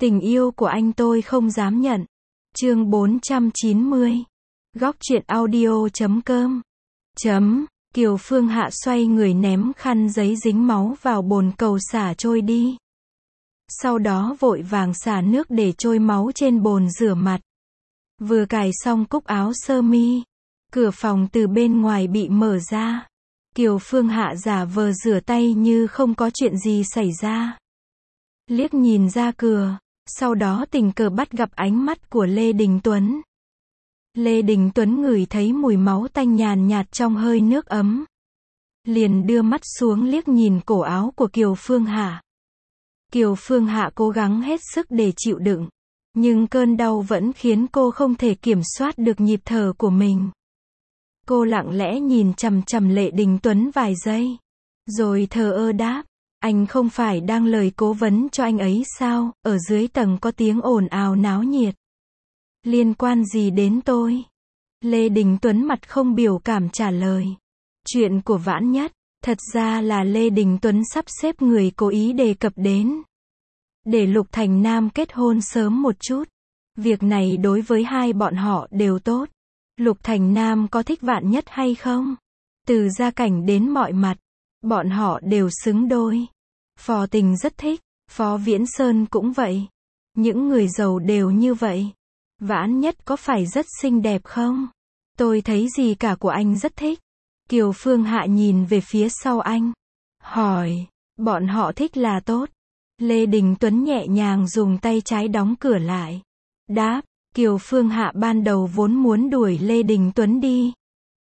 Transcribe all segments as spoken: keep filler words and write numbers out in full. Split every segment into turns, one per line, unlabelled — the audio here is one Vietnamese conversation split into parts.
Tình yêu của anh tôi không dám nhận. Chương bốn trăm chín mươi. Góc truyện audio chấm com. Chấm. Kiều Phương Hạ xoay người ném khăn giấy dính máu vào bồn cầu xả trôi đi. Sau đó vội vàng xả nước để trôi máu trên bồn rửa mặt. Vừa cài xong cúc áo sơ mi, cửa phòng từ bên ngoài bị mở ra. Kiều Phương Hạ giả vờ rửa tay như không có chuyện gì xảy ra. Liếc nhìn ra cửa, sau đó tình cờ bắt gặp ánh mắt của Lê Đình Tuấn. Lê Đình Tuấn ngửi thấy mùi máu tanh nhàn nhạt trong hơi nước ấm. Liền đưa mắt xuống liếc nhìn cổ áo của Kiều Phương Hạ. Kiều Phương Hạ cố gắng hết sức để chịu đựng, nhưng cơn đau vẫn khiến cô không thể kiểm soát được nhịp thở của mình. Cô lặng lẽ nhìn chằm chằm Lê Đình Tuấn vài giây, rồi thờ ơ đáp, anh không phải đang lời cố vấn cho anh ấy sao, ở dưới tầng có tiếng ồn ào náo nhiệt. Liên quan gì đến tôi? Lê Đình Tuấn mặt không biểu cảm trả lời. Chuyện của Vãn Nhất, thật ra là Lê Đình Tuấn sắp xếp người cố ý đề cập đến. Để Lục Thành Nam kết hôn sớm một chút. Việc này đối với hai bọn họ đều tốt. Lục Thành Nam có thích Vạn Nhất hay không? Từ gia cảnh đến mọi mặt, bọn họ đều xứng đôi. Phò Tình rất thích, Phó Viễn Sơn cũng vậy. Những người giàu đều như vậy. Vãn Nhất có phải rất xinh đẹp không? Tôi thấy gì cả của anh rất thích. Kiều Phương Hạ nhìn về phía sau anh. Hỏi, bọn họ thích là tốt. Lê Đình Tuấn nhẹ nhàng dùng tay trái đóng cửa lại. Đáp, Kiều Phương Hạ ban đầu vốn muốn đuổi Lê Đình Tuấn đi.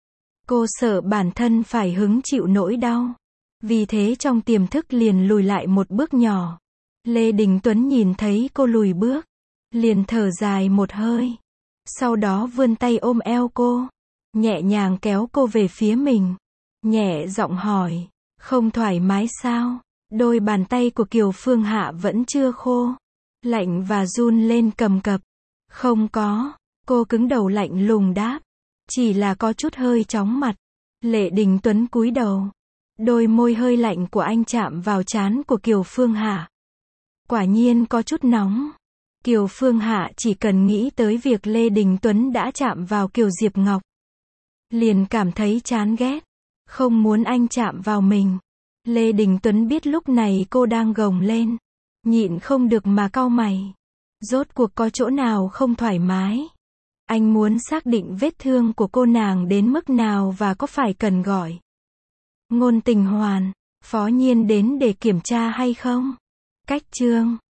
Cô sợ bản thân phải hứng chịu nỗi đau. Vì thế trong tiềm thức liền lùi lại một bước nhỏ. Lê Đình Tuấn nhìn thấy cô lùi bước, liền thở dài một hơi. Sau đó vươn tay ôm eo cô, nhẹ nhàng kéo cô về phía mình. Nhẹ giọng hỏi, không thoải mái sao? Đôi bàn tay của Kiều Phương Hạ vẫn chưa khô, lạnh và run lên cầm cập. Không có, cô cứng đầu lạnh lùng đáp. Chỉ là có chút hơi chóng mặt. Lê Đình Tuấn cúi đầu. Đôi môi hơi lạnh của anh chạm vào trán của Kiều Phương Hạ. Quả nhiên có chút nóng. Kiều Phương Hạ chỉ cần nghĩ tới việc Lê Đình Tuấn đã chạm vào Kiều Diệp Ngọc, liền cảm thấy chán ghét, không muốn anh chạm vào mình. Lê Đình Tuấn biết lúc này cô đang gồng lên, nhịn không được mà cau mày. Rốt cuộc có chỗ nào không thoải mái? Anh muốn xác định vết thương của cô nàng đến mức nào và có phải cần gọi Ngôn Tình Hoàn, Phó Nhiên đến để kiểm tra hay không? Cách chương